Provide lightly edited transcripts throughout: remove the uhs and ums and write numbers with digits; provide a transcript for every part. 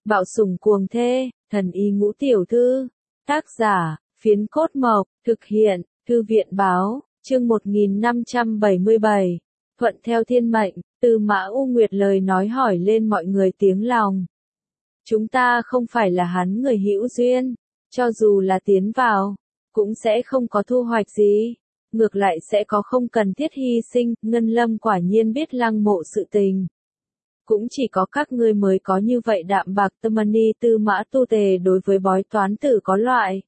Bạo sủng cuồng thê, thần y ngũ tiểu thư. Tác giả, Phiến Cốt Mộc, thực hiện, Thư viện báo, chương 1577. Thuận theo thiên mệnh, Tư Mã U Nguyệt lời nói hỏi lên mọi người tiếng lòng. Chúng ta không phải là hắn người hữu duyên, cho dù là tiến vào, cũng sẽ không có thu hoạch gì. Ngược lại sẽ có không cần thiết hy sinh, Ngân Lâm quả nhiên biết lăng mộ sự tình. Cũng chỉ có các ngươi mới có như vậy đạm bạc tâm ni Tư Mã Tu Tề đối với bói toán tử có loại.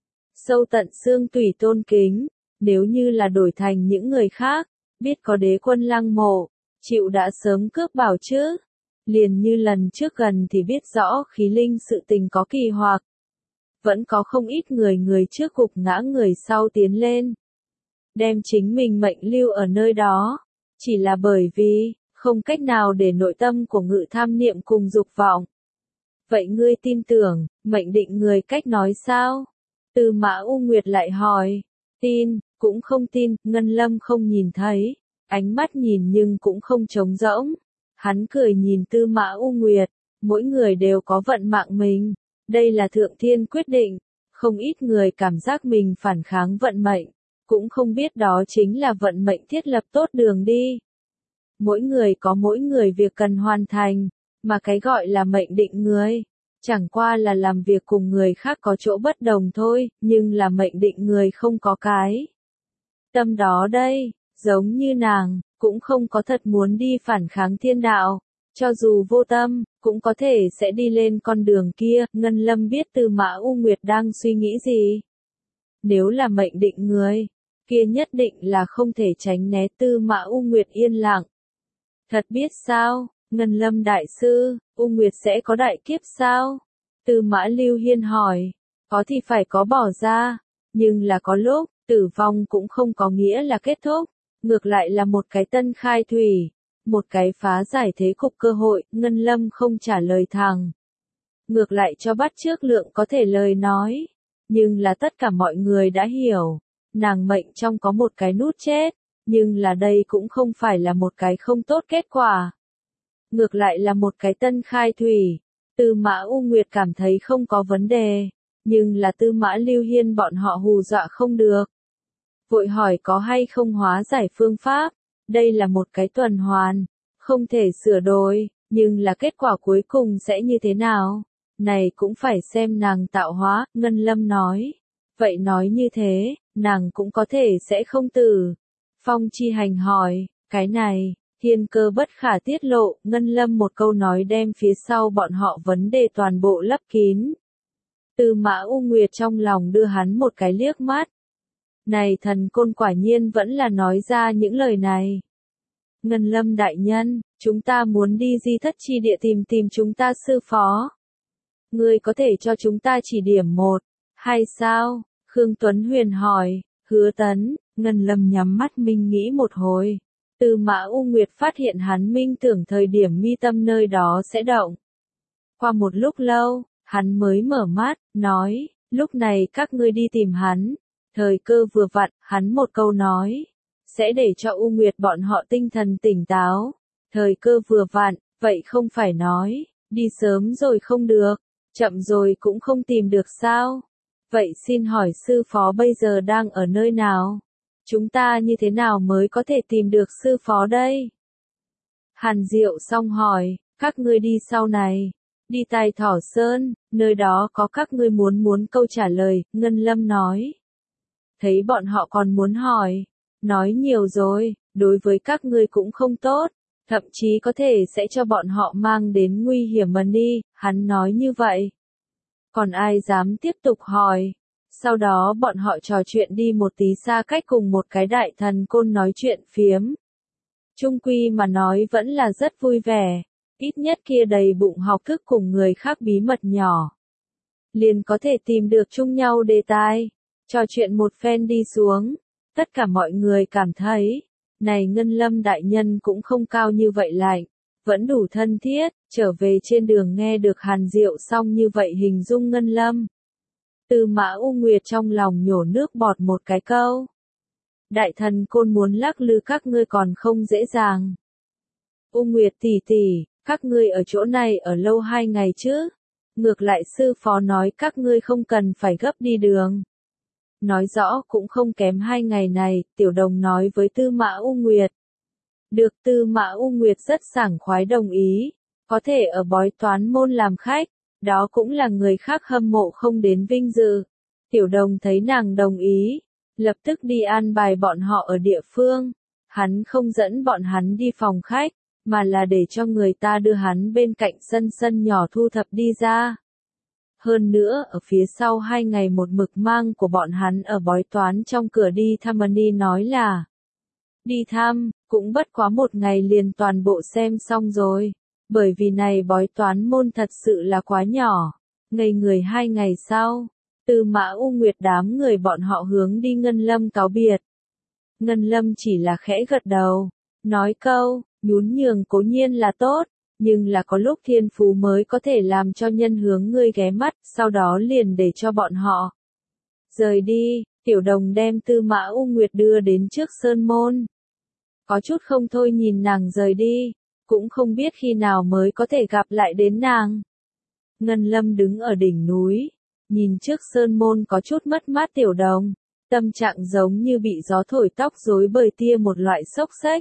Sâu tận xương tủy tôn kính, nếu như là đổi thành những người khác, biết có đế quân lăng mộ, chịu đã sớm cướp bảo chứ. Liền như lần trước gần thì biết rõ khí linh sự tình có kỳ hoặc. Vẫn có không ít người trước gục ngã người sau tiến lên. Đem chính mình mệnh lưu ở nơi đó, chỉ là bởi vì, không cách nào để nội tâm của ngự tham niệm cùng dục vọng. Vậy ngươi tin tưởng, mệnh định người cách nói sao? Tư Mã U Nguyệt lại hỏi. Tin, cũng không tin, Ngân Lâm không nhìn thấy, ánh mắt nhìn nhưng cũng không trống rỗng. Hắn cười nhìn Tư Mã U Nguyệt, mỗi người đều có vận mạng mình, đây là thượng thiên quyết định, không ít người cảm giác mình phản kháng vận mệnh, cũng không biết đó chính là vận mệnh thiết lập tốt đường đi. Mỗi người có mỗi người việc cần hoàn thành, mà cái gọi là mệnh định người, chẳng qua là làm việc cùng người khác có chỗ bất đồng thôi, nhưng là mệnh định người không có cái tâm đó đây, giống như nàng, cũng không có thật muốn đi phản kháng thiên đạo, cho dù vô tâm, cũng có thể sẽ đi lên con đường kia. Ngân Lâm biết Tư Mã U Nguyệt đang suy nghĩ gì. Nếu là mệnh định người, kia nhất định là không thể tránh né. Tư Mã U Nguyệt yên lặng. Thật biết sao, Ngân Lâm đại sư, U Nguyệt sẽ có đại kiếp sao? Tư Mã Lưu Hiên hỏi, có thì phải có bỏ ra, nhưng là có lúc, tử vong cũng không có nghĩa là kết thúc, ngược lại là một cái tân khai thủy, một cái phá giải thế cục cơ hội. Ngân Lâm không trả lời thẳng, ngược lại cho bắt chước Lượng có thể lời nói, nhưng là tất cả mọi người đã hiểu, nàng mệnh trong có một cái nút chết. Nhưng là đây cũng không phải là một cái không tốt kết quả. Ngược lại là một cái tân khai thủy. Tư Mã U Nguyệt cảm thấy không có vấn đề. Nhưng là Tư Mã Lưu Hiên bọn họ hù dọa không được. Vội hỏi có hay không hóa giải phương pháp. Đây là một cái tuần hoàn. Không thể sửa đổi. Nhưng là kết quả cuối cùng sẽ như thế nào? Này cũng phải xem nàng tạo hóa. Ngân Lâm nói. Vậy nói như thế, nàng cũng có thể sẽ không tử. Phong Chi Hành hỏi, cái này, thiên cơ bất khả tiết lộ. Ngân Lâm một câu nói đem phía sau bọn họ vấn đề toàn bộ lấp kín. Tư Mã U Nguyệt trong lòng đưa hắn một cái liếc mắt. Này thần côn quả nhiên vẫn là nói ra những lời này. Ngân Lâm đại nhân, chúng ta muốn đi Di Thất Chi Địa tìm chúng ta sư phó. Ngươi có thể cho chúng ta chỉ điểm một, hay sao? Khương Tuấn Huyền hỏi. Hứa Tấn. Ngân Lâm nhắm mắt minh nghĩ một hồi. Tư Mã U Nguyệt phát hiện hắn minh tưởng thời điểm mi tâm nơi đó sẽ động. Qua một lúc lâu, hắn mới mở mắt, nói, lúc này các ngươi đi tìm hắn. Thời cơ vừa vặn, hắn một câu nói, sẽ để cho U Nguyệt bọn họ tinh thần tỉnh táo. Thời cơ vừa vặn, vậy không phải nói, đi sớm rồi không được, chậm rồi cũng không tìm được sao? Vậy xin hỏi sư phó bây giờ đang ở nơi nào? Chúng ta như thế nào mới có thể tìm được sư phó đây? Hàn Diệu xong hỏi, các ngươi đi sau này, đi Tài Thỏ Sơn, nơi đó có các ngươi muốn câu trả lời. Ngân Lâm nói. Thấy bọn họ còn muốn hỏi, nói nhiều rồi, đối với các ngươi cũng không tốt, thậm chí có thể sẽ cho bọn họ mang đến nguy hiểm mà đi, hắn nói như vậy. Còn ai dám tiếp tục hỏi? Sau đó bọn họ trò chuyện đi một tí xa cách cùng một cái đại thần côn nói chuyện phiếm. Chung quy mà nói vẫn là rất vui vẻ, ít nhất kia đầy bụng học thức cùng người khác bí mật nhỏ. Liền có thể tìm được chung nhau đề tài, trò chuyện một phen đi xuống, tất cả mọi người cảm thấy, này Ngân Lâm đại nhân cũng không cao như vậy lạnh, vẫn đủ thân thiết. Trở về trên đường nghe được Hàn Diệu xong như vậy hình dung Ngân Lâm. Tư Mã U Nguyệt trong lòng nhổ nước bọt một cái câu. Đại thần côn muốn lắc lư các ngươi còn không dễ dàng. U Nguyệt tỷ tỷ, các ngươi ở chỗ này ở lâu 2 ngày chứ? Ngược lại sư phó nói các ngươi không cần phải gấp đi đường. Nói rõ cũng không kém 2 ngày này, Tiểu Đồng nói với Tư Mã U Nguyệt. Được, Tư Mã U Nguyệt rất sảng khoái đồng ý, có thể ở bói toán môn làm khách, đó cũng là người khác hâm mộ không đến vinh dự. Tiểu Đồng thấy nàng đồng ý, lập tức đi an bài bọn họ ở địa phương. Hắn không dẫn bọn hắn đi phòng khách, mà là để cho người ta đưa hắn bên cạnh sân nhỏ thu thập đi ra. Hơn nữa ở phía sau 2 ngày một mực mang của bọn hắn ở bói toán trong cửa đi thăm Mani nói là đi thăm, cũng bất quá 1 ngày liền toàn bộ xem xong rồi. Bởi vì này bói toán môn thật sự là quá nhỏ. Ngây người 2 ngày sau, Tư Mã U Nguyệt đám người bọn họ hướng đi Ngân Lâm cáo biệt. Ngân Lâm chỉ là khẽ gật đầu, nói câu, nhún nhường cố nhiên là tốt, nhưng là có lúc thiên phú mới có thể làm cho nhân hướng ngươi ghé mắt, sau đó liền để cho bọn họ rời đi. Tiểu Đồng đem Tư Mã U Nguyệt đưa đến trước sơn môn. Có chút không thôi nhìn nàng rời đi, cũng không biết khi nào mới có thể gặp lại đến nàng. Ngân Lâm đứng ở đỉnh núi, nhìn trước sơn môn có chút mất mát Tiểu Đồng, tâm trạng giống như bị gió thổi tóc rối bời tia một loại xốc xếch.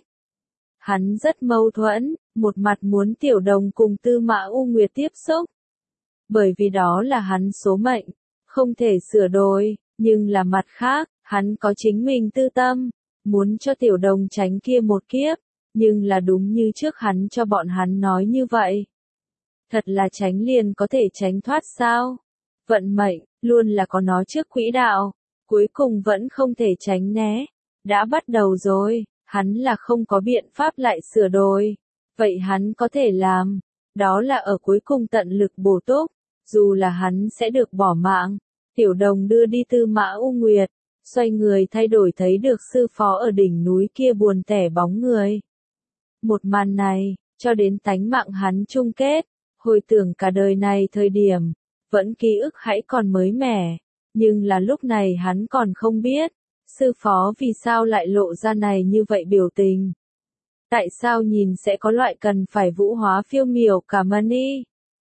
Hắn rất mâu thuẫn, một mặt muốn Tiểu Đồng cùng Tư Mã U Nguyệt tiếp xúc. Bởi vì đó là hắn số mệnh, không thể sửa đổi, nhưng là mặt khác, hắn có chính mình tư tâm, muốn cho Tiểu Đồng tránh kia một kiếp, nhưng là đúng như trước hắn cho bọn hắn nói như vậy. Thật là tránh liền có thể tránh thoát sao? Vận mệnh, luôn là có nó trước quỹ đạo, cuối cùng vẫn không thể tránh né. Đã bắt đầu rồi, hắn là không có biện pháp lại sửa đổi. Vậy hắn có thể làm, đó là ở cuối cùng tận lực bổ túc, dù là hắn sẽ được bỏ mạng. Tiểu Đồng đưa đi Tư Mã U Nguyệt, xoay người thay đổi thấy được sư phó ở đỉnh núi kia buồn tẻ bóng người. Một màn này, cho đến tánh mạng hắn chung kết, hồi tưởng cả đời này thời điểm, vẫn ký ức hãy còn mới mẻ, nhưng là lúc này hắn còn không biết, sư phó vì sao lại lộ ra này như vậy biểu tình. Tại sao nhìn sẽ có loại cần phải vũ hóa phiêu miểu cả Mani.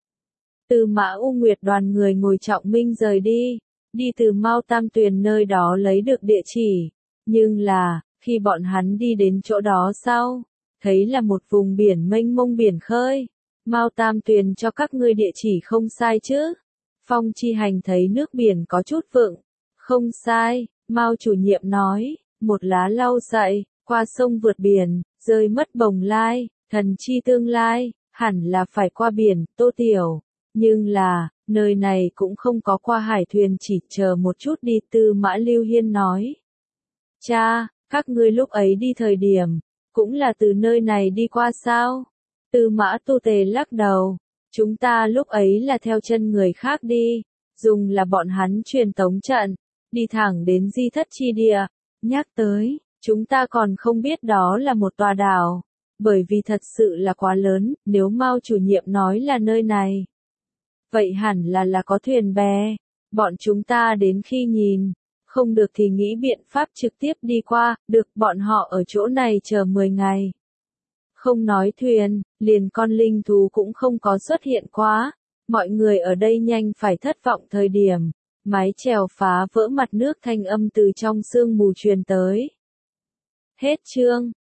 Tư Mã U Nguyệt đoàn người ngồi trọng minh rời đi, đi từ Mao Tam Tuyền nơi đó lấy được địa chỉ, nhưng là, khi bọn hắn đi đến chỗ đó sau, thấy là một vùng biển mênh mông biển khơi. Mao Tam Tuyền cho các ngươi địa chỉ không sai chứ? Phong Chi Hành thấy nước biển có chút vượng. Không sai, Mao chủ nhiệm nói, một lá lau sậy, qua sông vượt biển, rơi mất bồng lai, thần chi tương lai, hẳn là phải qua biển, Tô Tiểu. Nhưng là, nơi này cũng không có qua hải thuyền, chỉ chờ một chút đi, Tư Mã Lưu Hiên nói. Cha, các ngươi lúc ấy đi thời điểm, cũng là từ nơi này đi qua sao? Tư Mã Tu Tề lắc đầu, chúng ta lúc ấy là theo chân người khác đi, dùng là bọn hắn truyền tống trận, đi thẳng đến Di Thất Chi Địa. Nhắc tới, chúng ta còn không biết đó là một tòa đảo, bởi vì thật sự là quá lớn, nếu Mao chủ nhiệm nói là nơi này. Vậy hẳn là có thuyền bè, bọn chúng ta đến khi nhìn, không được thì nghĩ biện pháp trực tiếp đi qua, được bọn họ ở chỗ này chờ 10 ngày. Không nói thuyền, liền con linh thú cũng không có xuất hiện quá, mọi người ở đây nhanh phải thất vọng thời điểm, mái chèo phá vỡ mặt nước thanh âm từ trong sương mù truyền tới. Hết chương.